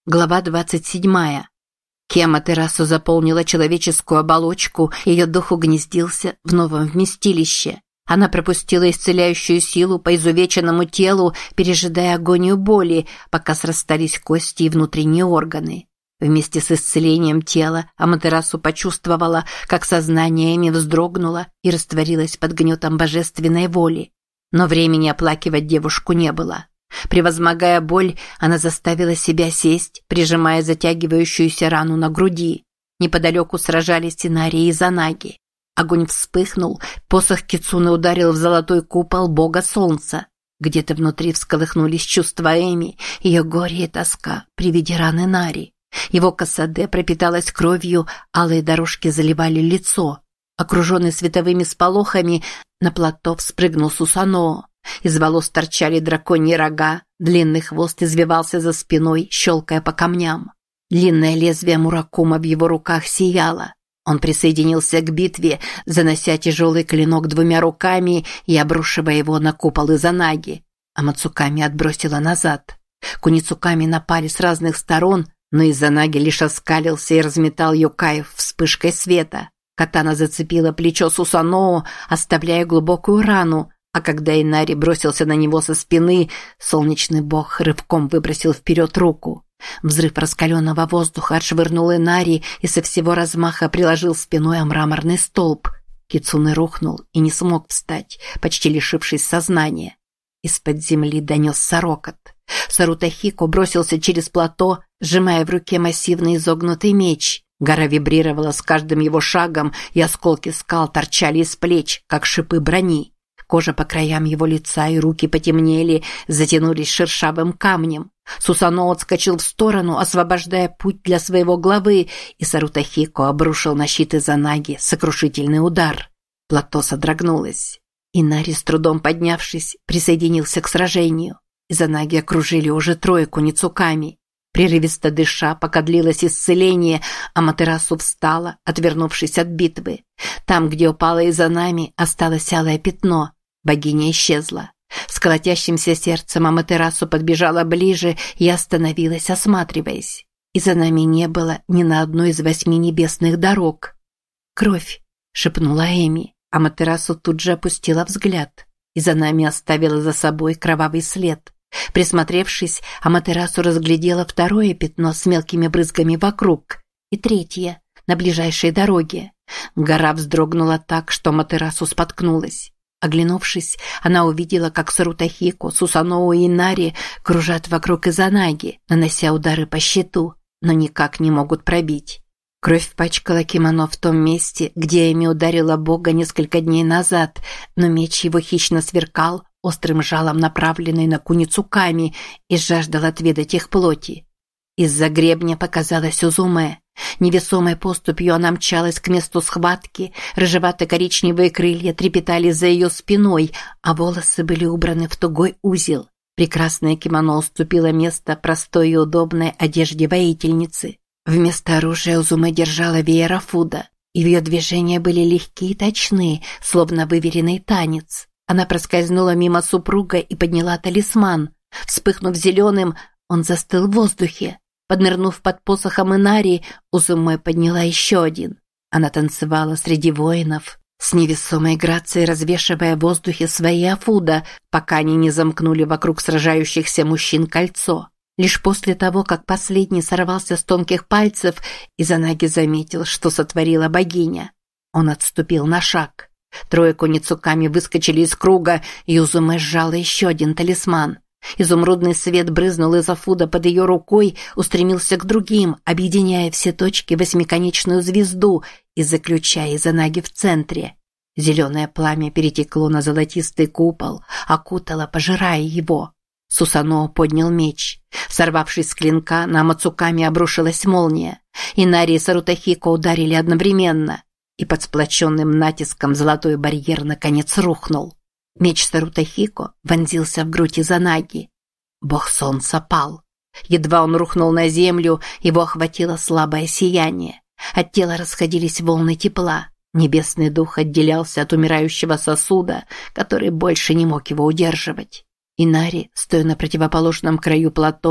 Глава 27. Киаматерасу заполнила человеческую оболочку, ее дух угнездился в новом вместилище. Она пропустила исцеляющую силу по изувеченному телу, пережидая агонию боли, пока срастались кости и внутренние органы. Вместе с исцелением тела Аматерасу почувствовала, как сознание Эми вздрогнуло и растворилось под гнетом божественной воли. Но времени оплакивать девушку не было. Превозмогая боль, она заставила себя сесть, прижимая затягивающуюся рану на груди. Неподалеку сражались Инари и Изанаги. Огонь вспыхнул, посох Кицуны ударил в золотой купол бога солнца. Где-то внутри всколыхнулись чувства Эми, ее горе и тоска при виде раны Нари. Его косаде пропиталась кровью, алые дорожки заливали лицо. Окруженный световыми сполохами, на плато спрыгнул Сусаноо. Из волос торчали драконьи рога, длинный хвост извивался за спиной, щелкая по камням. Длинное лезвие Муракума в его руках сияло. Он присоединился к битве, занося тяжелый клинок двумя руками и обрушивая его на купол Изанаги. А Мацуками отбросила назад. Куницуками напали с разных сторон, но Изанаги лишь оскалился и разметал Юкаев вспышкой света. Катана зацепила плечо Сусаноо, оставляя глубокую рану, а когда Инари бросился на него со спины, солнечный бог рывком выбросил вперед руку. Взрыв раскаленного воздуха отшвырнул Инари и со всего размаха приложил спиной о мраморный столб. Кицуне рухнул и не смог встать, почти лишившись сознания. Из-под земли донесся рокот. Сарутахико бросился через плато, сжимая в руке массивный изогнутый меч. Гора вибрировала с каждым его шагом, и осколки скал торчали из плеч, как шипы брони. Кожа по краям его лица и руки потемнели, затянулись шершавым камнем. Сусаноо отскочил в сторону, освобождая путь для своего главы, и Сарутахико обрушил на щит Изанаги сокрушительный удар. Плато содрогнулось. Инари, с трудом поднявшись, присоединился к сражению. Изанаги окружили уже трое куницуками. Прерывисто дыша, пока длилось исцеление, Аматерасу встала, отвернувшись от битвы. Там, где упала Изанами, осталось алое пятно. Богиня исчезла. С колотящимся сердцем Аматерасу подбежала ближе и остановилась, осматриваясь. Изанами не было ни на одной из 8 небесных дорог. «Кровь!» – шепнула Эми. Аматерасу тут же опустила взгляд. Изанами оставила за собой кровавый след. Присмотревшись, Аматерасу разглядела второе пятно с мелкими брызгами вокруг и третье на ближайшей дороге. Гора вздрогнула так, что Аматерасу споткнулась. Оглянувшись, она увидела, как Сарутахико, Сусаноо и Инари кружат вокруг Изанаги, нанося удары по щиту, но никак не могут пробить. Кровь пачкала кимоно в том месте, где Эми ударила бога несколько дней назад, но меч его хищно сверкал, острым жалом направленный на куницуками, и жаждал отведать их плоти. Из-за гребня показалась Узуме. Невесомой поступью она мчалась к месту схватки, рыжевато-коричневые крылья трепетали за ее спиной, а волосы были убраны в тугой узел. Прекрасное кимоно уступило место простой и удобной одежде воительницы. Вместо оружия Узуме держала веер Афуда, и ее движения были легкие и точны, словно выверенный танец. Она проскользнула мимо супруга и подняла талисман. Вспыхнув зеленым, он застыл в воздухе. Поднырнув под посохом Инари, Узуме подняла еще один. Она танцевала среди воинов, с невесомой грацией развешивая в воздухе свои Афуда, пока они не замкнули вокруг сражающихся мужчин кольцо. Лишь после того, как последний сорвался с тонких пальцев, Изанаги заметил, что сотворила богиня. Он отступил на шаг. Трое куницуками выскочили из круга, и Узуме сжала еще один талисман. Изумрудный свет брызнул из Афуда под ее рукой, устремился к другим, объединяя все точки в восьмиконечную звезду и заключая Изанаги в центре. Зеленое пламя перетекло на золотистый купол, окутало, пожирая его. Сусаноо поднял меч. Сорвавшись с клинка, на Мацуками обрушилась молния. Инари и Сарутахико ударили одновременно, и под сплоченным натиском золотой барьер наконец рухнул. Меч Сарутахико вонзился в грудь Изанаги. Бог солнца пал. Едва он рухнул на землю, его охватило слабое сияние. От тела расходились волны тепла. Небесный дух отделялся от умирающего сосуда, который больше не мог его удерживать. Инари, стоя на противоположном краю плато,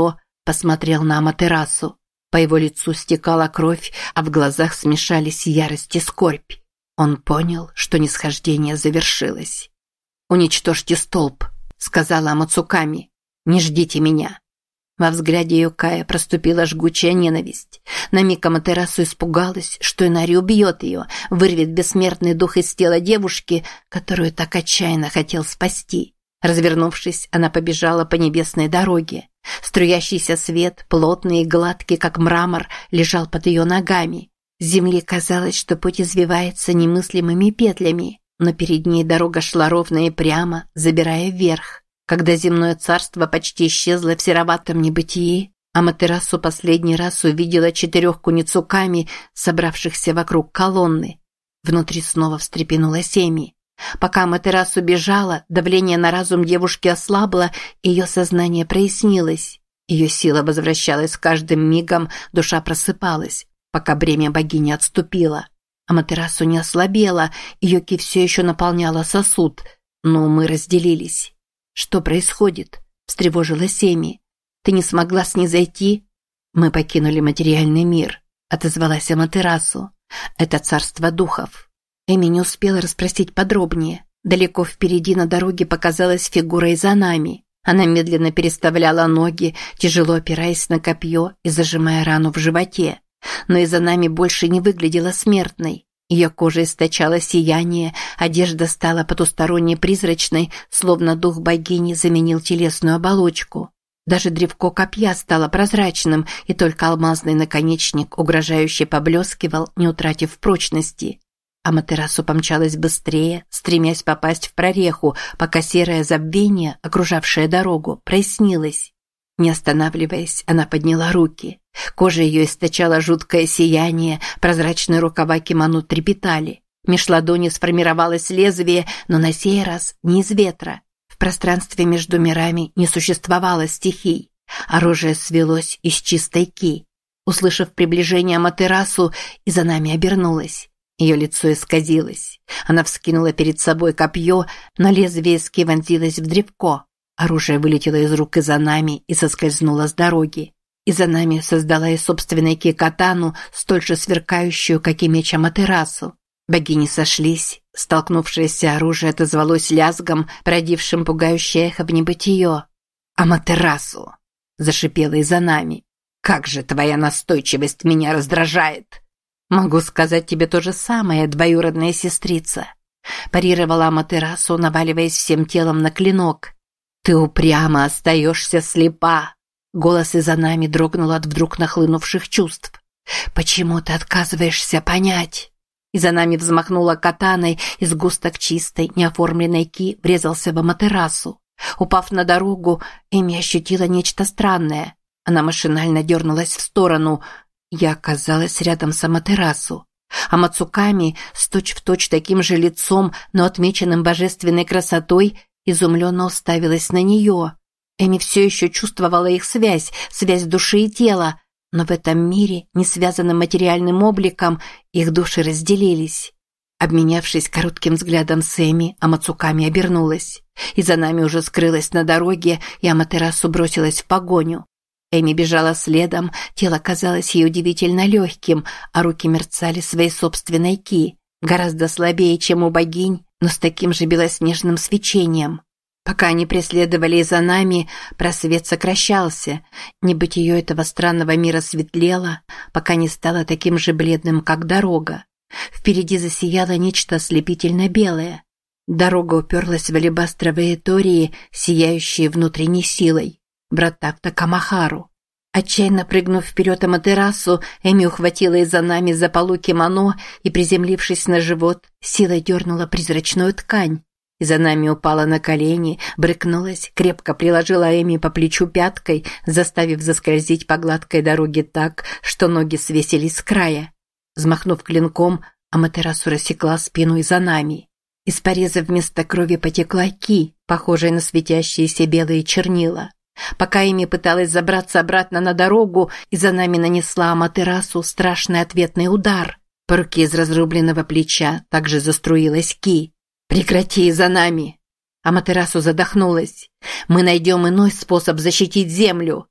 посмотрел на Аматерасу. По его лицу стекала кровь, а в глазах смешались ярость и скорбь. Он понял, что нисхождение завершилось. «Уничтожьте столб», — сказала Амацуками. «Не ждите меня». Во взгляде Юкая проступила жгучая ненависть. На миг Аматерасу испугалась, что Инари убьет ее, вырвет бессмертный дух из тела девушки, которую так отчаянно хотел спасти. Развернувшись, она побежала по небесной дороге. Струящийся свет, плотный и гладкий, как мрамор, лежал под ее ногами. С земли казалось, что путь извивается немыслимыми петлями, но перед ней дорога шла ровно и прямо, забирая вверх. Когда земное царство почти исчезло в сероватом небытии, Аматерасу последний раз увидела 4 куницуками, собравшихся вокруг колонны. Внутри снова встрепенулась Эми. Пока Аматерасу бежала, давление на разум девушки ослабло, и ее сознание прояснилось. Ее сила возвращалась с каждым мигом, душа просыпалась, пока бремя богини отступило. Аматерасу не ослабела, ее ки все еще наполняла сосуд, но мы разделились. «Что происходит?» – встревожилась Эми. «Ты не смогла снизойти?» «Мы покинули материальный мир», – отозвалась Аматерасу. «Это царство духов». Эми не успела расспросить подробнее. Далеко впереди на дороге показалась фигура Изанами. Она медленно переставляла ноги, тяжело опираясь на копье и зажимая рану в животе. Но Изанами больше не выглядела смертной. Ее кожа источала сияние, одежда стала потусторонне призрачной, словно дух богини заменил телесную оболочку. Даже древко копья стало прозрачным, и только алмазный наконечник угрожающе поблескивал, не утратив прочности. Аматерасу помчалась быстрее, стремясь попасть в прореху, пока серое забвение, окружавшее дорогу, прояснилось. Не останавливаясь, она подняла руки. Кожа ее источала жуткое сияние, прозрачные рукава кимоно трепетали. Меж ладони сформировалось лезвие, но на сей раз не из ветра. В пространстве между мирами не существовало стихий. Оружие свелось из чистой ки. Услышав приближение Аматерасу, Изанами обернулась. Ее лицо исказилось. Она вскинула перед собой копье, но лезвие ски вонзилось в древко. Оружие вылетело из рук Изанами и соскользнуло с дороги. Изанами создала из собственной ки-катану, столь же сверкающую, как и меч Аматерасу. Богини сошлись, столкнувшееся оружие отозвалось лязгом, породившим пугающее эхо в небытие. «Аматерасу!» – зашипела Изанами. «Как же твоя настойчивость меня раздражает!» «Могу сказать тебе то же самое, двоюродная сестрица», – парировала Аматерасу, наваливаясь всем телом на клинок. «Ты упрямо остаешься слепа!» Голос Изанами дрогнул от вдруг нахлынувших чувств. «Почему ты отказываешься понять?» Изанами взмахнула катаной, и сгусток чистой, неоформленной ки врезался в Аматерасу. Упав на дорогу, Эми ощутила нечто странное. Она машинально дернулась в сторону. Я оказалась рядом с Аматерасу. Амацуками, с точь-в-точь таким же лицом, но отмеченным божественной красотой, изумленно уставилась на нее. Эми все еще чувствовала их связь души и тела, но в этом мире, не связанном материальным обликом, их души разделились. Обменявшись коротким взглядом с Эми, Амацуками обернулась. Изанами уже скрылась на дороге, и Аматерасу бросилась в погоню. Эми бежала следом, тело казалось ей удивительно легким, а руки мерцали своей собственной ки, гораздо слабее, чем у богинь, но с таким же белоснежным свечением. Пока они преследовали Изанами, просвет сокращался, небытие этого странного мира светлело, пока не стало таким же бледным, как дорога. Впереди засияло нечто ослепительно белое. Дорога уперлась в алебастровые тории, сияющие внутренней силой. Врата Такамахару. Отчаянно прыгнув вперед Аматерасу, Эми ухватила Изанами за полу кимоно и, приземлившись на живот, силой дернула призрачную ткань. Изанами упала на колени, брыкнулась, крепко приложила Эми по плечу пяткой, заставив заскользить по гладкой дороге так, что ноги свесились с края. Взмахнув клинком, Аматерасу рассекла спину Изанами. Из пореза вместо крови потекла ки, похожая на светящиеся белые чернила. Пока Эми пыталась забраться обратно на дорогу, Изанами нанесла Аматерасу страшный ответный удар. По руке из разрубленного плеча также заструилась ки. «Прекрати, Изанами!» Аматерасу задохнулась. «Мы найдем иной способ защитить землю!»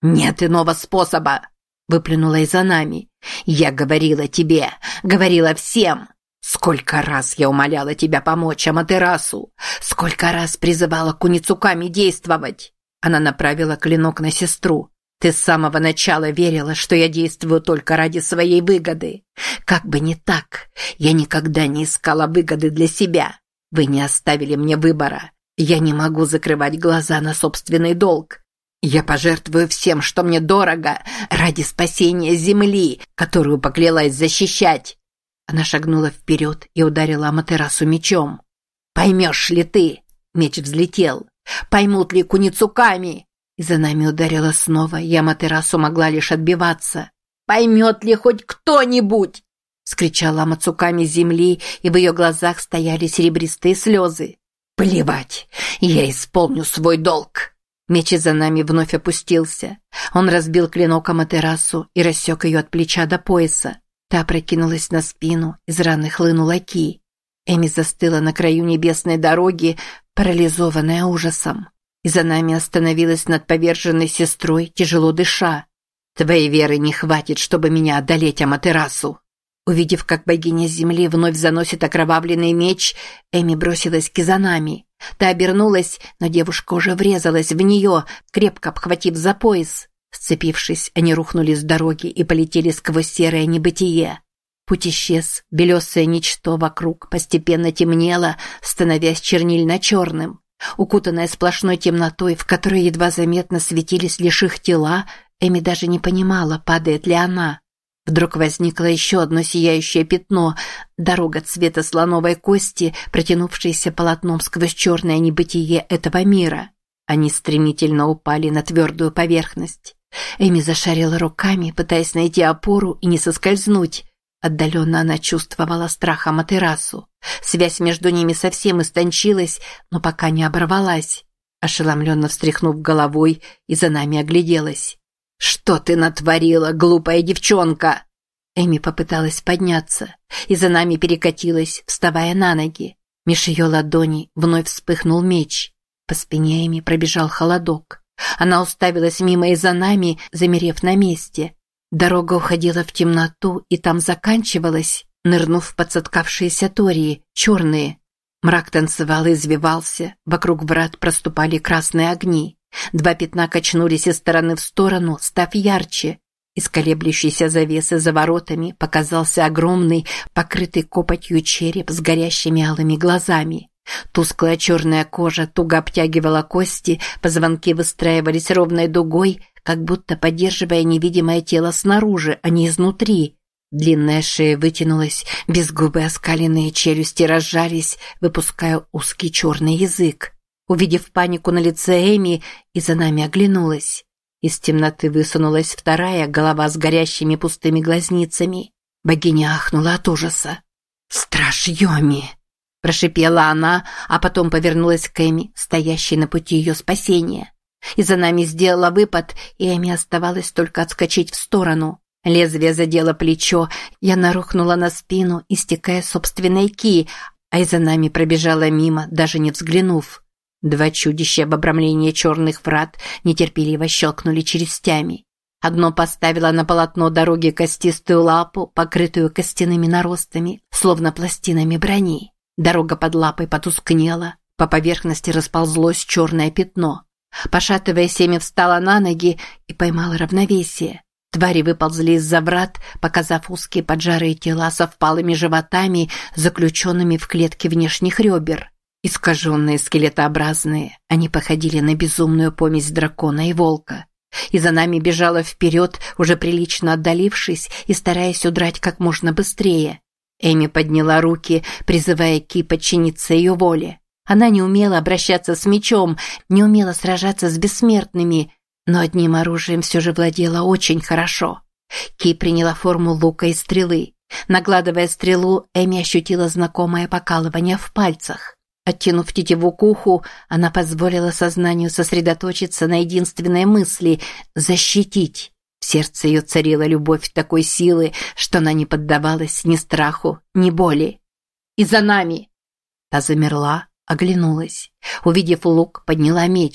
«Нет иного способа!» – выплюнула Изанами. «Я говорила тебе, говорила всем! Сколько раз я умоляла тебя помочь Аматерасу! Сколько раз призывала Куницуками действовать!» Она направила клинок на сестру. «Ты с самого начала верила, что я действую только ради своей выгоды. Как бы не так, я никогда не искала выгоды для себя. Вы не оставили мне выбора. Я не могу закрывать глаза на собственный долг. Я пожертвую всем, что мне дорого, ради спасения земли, которую поклялась защищать». Она шагнула вперед и ударила Аматерасу мечом. «Поймешь ли ты?» Меч взлетел. «Поймут ли Куницуками?» Изанами ударила снова, и Аматерасу могла лишь отбиваться. «Поймет ли хоть кто-нибудь?» Вскричала Мацуками с земли, и в ее глазах стояли серебристые слезы. «Плевать, я исполню свой долг!» Меч Изанами вновь опустился. Он разбил клинок Аматерасу и рассек ее от плеча до пояса. Та опрокинулась на спину, из раны хлынула ки. Эми застыла на краю небесной дороги, парализованная ужасом. Изанами остановилась над поверженной сестрой, тяжело дыша. «Твоей веры не хватит, чтобы меня одолеть, Аматерасу!» Увидев, как богиня земли вновь заносит окровавленный меч, Эми бросилась к Изанами. Та обернулась, но девушка уже врезалась в нее, крепко обхватив за пояс. Сцепившись, они рухнули с дороги и полетели сквозь серое небытие. Путь исчез, белесое ничто вокруг постепенно темнело, становясь чернильно-черным. Укутанная сплошной темнотой, в которой едва заметно светились лишь их тела, Эми даже не понимала, падает ли она. Вдруг возникло еще одно сияющее пятно, дорога цвета слоновой кости, протянувшаяся полотном сквозь черное небытие этого мира. Они стремительно упали на твердую поверхность. Эми зашарила руками, пытаясь найти опору и не соскользнуть. Отдаленно она чувствовала страх Аматерасу. Связь между ними совсем истончилась, но пока не оборвалась. Ошеломленно встряхнув головой, Изанами огляделась. «Что ты натворила, глупая девчонка?» Эми попыталась подняться. Изанами перекатилась, вставая на ноги. Меж ее ладоней вновь вспыхнул меч. По спине Эми пробежал холодок. Она уставилась мимо Изанами, замерев на месте. Дорога уходила в темноту и там заканчивалась, нырнув под соткавшиеся тории, черные. Мрак танцевал и извивался, вокруг врат проступали красные огни. Два пятна качнулись из стороны в сторону, став ярче. Из колеблющейся завесы за воротами показался огромный, покрытый копотью череп с горящими алыми глазами. Тусклая черная кожа туго обтягивала кости, позвонки выстраивались ровной дугой, как будто поддерживая невидимое тело снаружи, а не изнутри. Длинная шея вытянулась, безгубые оскаленные челюсти разжались, выпуская узкий черный язык. Увидев панику на лице Эми, Изанами оглянулась. Из темноты высунулась вторая голова с горящими пустыми глазницами. Богиня ахнула от ужаса. «Страж Йоми!» – прошипела она, а потом повернулась к Эми, стоящей на пути ее спасения. Изанами сделала выпад, и Эми оставалось только отскочить в сторону. Лезвие задело плечо, и она рухнула на спину, истекая собственной ки, а Изанами пробежала мимо, даже не взглянув. Два чудища в обрамлении черных врат нетерпеливо щелкнули челюстями. Одно поставило на полотно дороги костистую лапу, покрытую костяными наростами, словно пластинами брони. Дорога под лапой потускнела, по поверхности расползлось черное пятно. Пошатываясь, Эми встала на ноги и поймала равновесие. Твари выползли из-за врат, показав узкие поджарые тела со впалыми животами, заключенными в клетки внешних ребер. Искаженные, скелетообразные, они походили на безумную помесь дракона и волка. И за нами бежала вперед, уже прилично отдалившись и стараясь удрать как можно быстрее. Эми подняла руки, призывая Ки подчиниться ее воле. Она не умела обращаться с мечом, не умела сражаться с бессмертными, но одним оружием все же владела очень хорошо. Ки приняла форму лука и стрелы. Нагладывая стрелу, Эми ощутила знакомое покалывание в пальцах. Оттянув тетиву к уху, она позволила сознанию сосредоточиться на единственной мысли – защитить. В сердце ее царила любовь такой силы, что она не поддавалась ни страху, ни боли. «И за нами!» Та замерла, оглянулась. Увидев лук, подняла меч.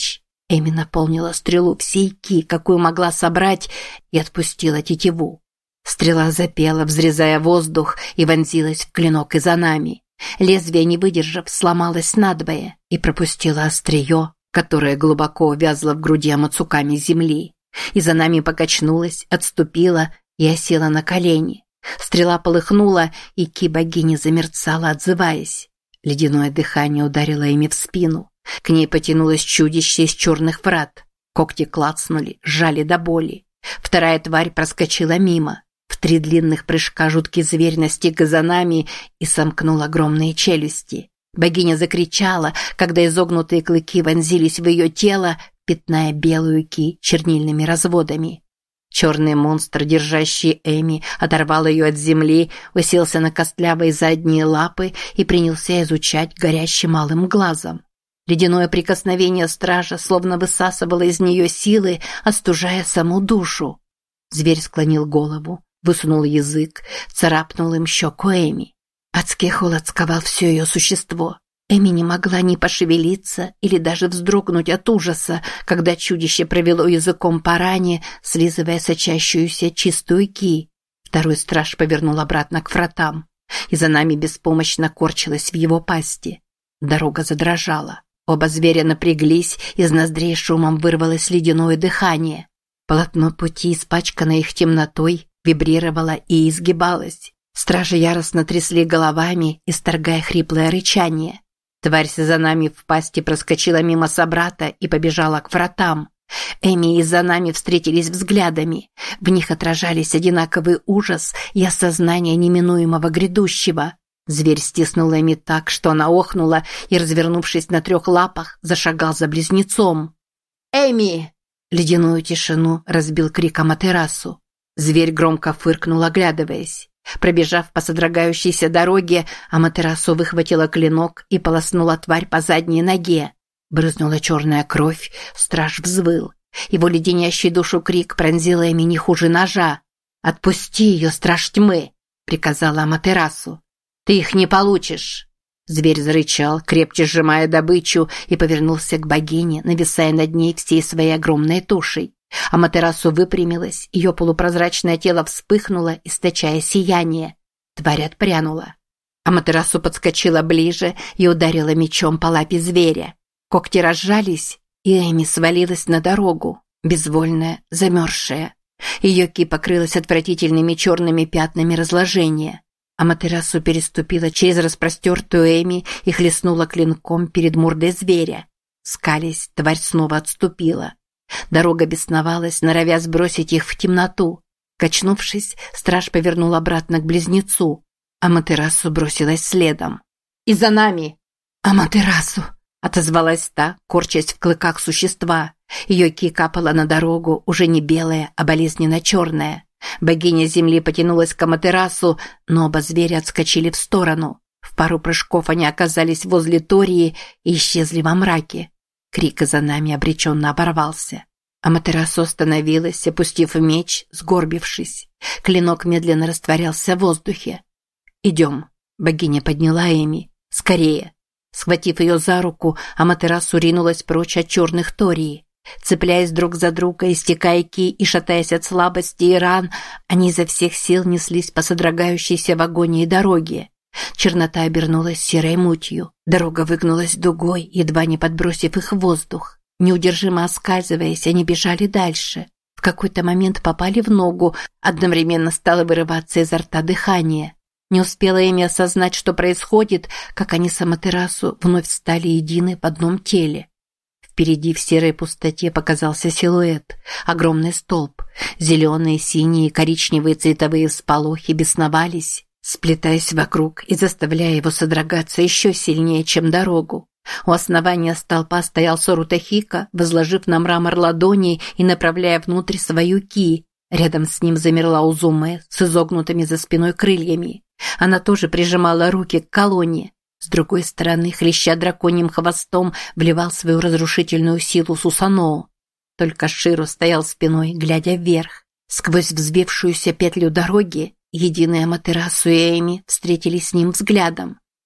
Эми наполнила стрелу всей ки, какую могла собрать, и отпустила тетиву. Стрела запела, взрезая воздух, и вонзилась в клинок Изанами. Лезвие, не выдержав, сломалось надвое и пропустило острие, которое глубоко увязло в груди Амацуками земли. Изанами покачнулась, отступила и осела на колени. Стрела полыхнула, и ки-богини замерцала, отзываясь. Ледяное дыхание ударило ими в спину. К ней потянулось чудище из черных врат. Когти клацнули, сжали до боли. Вторая тварь проскочила мимо. В 3 длинных прыжка жуткий зверь настиг Изанами и сомкнул огромные челюсти. Богиня закричала, когда изогнутые клыки вонзились в ее тело, пятная белую ки чернильными разводами. Черный монстр, держащий Эми, оторвал ее от земли, уселся на костлявые задние лапы и принялся изучать горящим алым глазом. Ледяное прикосновение стража словно высасывало из нее силы, остужая саму душу. Зверь склонил голову, высунул язык, царапнул им щеку Эми. Адский холод сковал все ее существо. Эми не могла ни пошевелиться или даже вздрогнуть от ужаса, когда чудище провело языком по ране, слизывая сочащуюся чистую ки. Второй страж повернул обратно к вратам. Изанами беспомощно корчилась в его пасти. Дорога задрожала. Оба зверя напряглись, из ноздрей шумом вырвалось ледяное дыхание. Полотно пути, испачканное их темнотой, вибрировало и изгибалось. Стражи яростно трясли головами, исторгая хриплое рычание. Тварь с Изанами в пасти проскочила мимо собрата и побежала к вратам. Эми и Изанами встретились взглядами. В них отражались одинаковый ужас и осознание неминуемого грядущего. Зверь стиснул Эми так, что она охнула и, развернувшись на 3 лапах, зашагал за близнецом. «Эми!» Ледяную тишину разбил крик Аматерасу. Зверь громко фыркнул, оглядываясь. Пробежав по содрогающейся дороге, Аматерасу выхватила клинок и полоснула тварь по задней ноге. Брызнула черная кровь, страж взвыл. Его леденящий душу крик пронзил Эми не хуже ножа. «Отпусти ее, страж тьмы!» – приказала Аматерасу. «Ты их не получишь!» Зверь зарычал, крепче сжимая добычу, и повернулся к богине, нависая над ней всей своей огромной тушей. Аматерасу выпрямилась, ее полупрозрачное тело вспыхнуло, источая сияние. Тварь отпрянула. Аматерасу подскочила ближе и ударила мечом по лапе зверя. Когти разжались, и Эми свалилась на дорогу, безвольная, замерзшая. Ее ки покрылась отвратительными черными пятнами разложения. Аматерасу переступила через распростертую Эми и хлестнула клинком перед мордой зверя. Скалясь, тварь снова отступила. Дорога бесновалась, норовя сбросить их в темноту. Качнувшись, страж повернул обратно к близнецу. Аматерасу бросилась следом. «И за нами!» «Аматерасу!» – отозвалась та, корчась в клыках существа. Ее ки капала на дорогу, уже не белая, а болезненно черная. Богиня земли потянулась к Аматерасу, но оба зверя отскочили в сторону. В пару прыжков они оказались возле Тории и исчезли во мраке. Крик за нами обреченно оборвался. Аматерасу остановилась, опустив меч, сгорбившись. Клинок медленно растворялся в воздухе. «Идем». Богиня подняла Эми. «Скорее». Схватив ее за руку, Аматерасу ринулась прочь от черных Тории. Цепляясь друг за друга, истекая ки и шатаясь от слабости и ран, они изо всех сил неслись по содрогающейся в агонии дороге. Чернота обернулась серой мутью. Дорога выгнулась дугой, едва не подбросив их в воздух. Неудержимо оскальзываясь, они бежали дальше. В какой-то момент попали в ногу, одновременно стало вырываться изо рта дыхание. Не успела Эми осознать, что происходит, как они с Аматерасу вновь стали едины в одном теле. Впереди в серой пустоте показался силуэт, огромный столб. Зеленые, синие, коричневые цветовые всполохи бесновались, сплетаясь вокруг и заставляя его содрогаться еще сильнее, чем дорогу. У основания столпа стоял Сорутахика, возложив на мрамор ладони и направляя внутрь свою ки. Рядом с ним замерла Узуме с изогнутыми за спиной крыльями. Она тоже прижимала руки к колонне. С другой стороны, хлеща драконьим хвостом, вливал свою разрушительную силу Сусаноо. Только Широ стоял спиной, глядя вверх. Сквозь взбившуюся петлю дороги единые Аматерасу и Эми встретились с ним взглядом.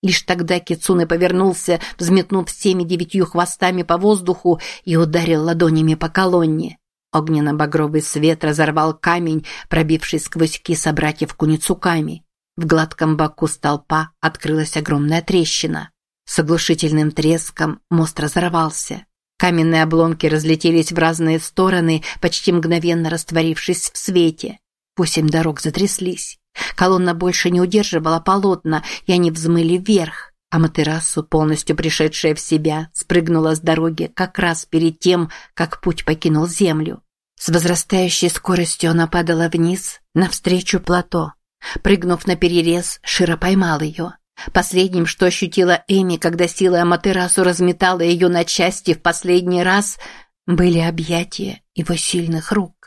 Лишь тогда Кицуне повернулся, взметнув всеми 9 хвостами по воздуху и ударил ладонями по колонне. Огненно-багровый свет разорвал камень, пробивший сквозь ки собратьев куницуками. В гладком боку столпа открылась огромная трещина. С оглушительным треском мост разорвался. Каменные обломки разлетелись в разные стороны, почти мгновенно растворившись в свете. 8 дорог затряслись. Колонна больше не удерживала полотна, и они взмыли вверх. Аматерасу, полностью пришедшая в себя, спрыгнула с дороги как раз перед тем, как путь покинул землю. С возрастающей скоростью она падала вниз, навстречу плато. Прыгнув на перерез, Широ поймал ее. Последним, что ощутила Эми, когда сила Аматерасу разметала ее на части в последний раз, были объятия его сильных рук.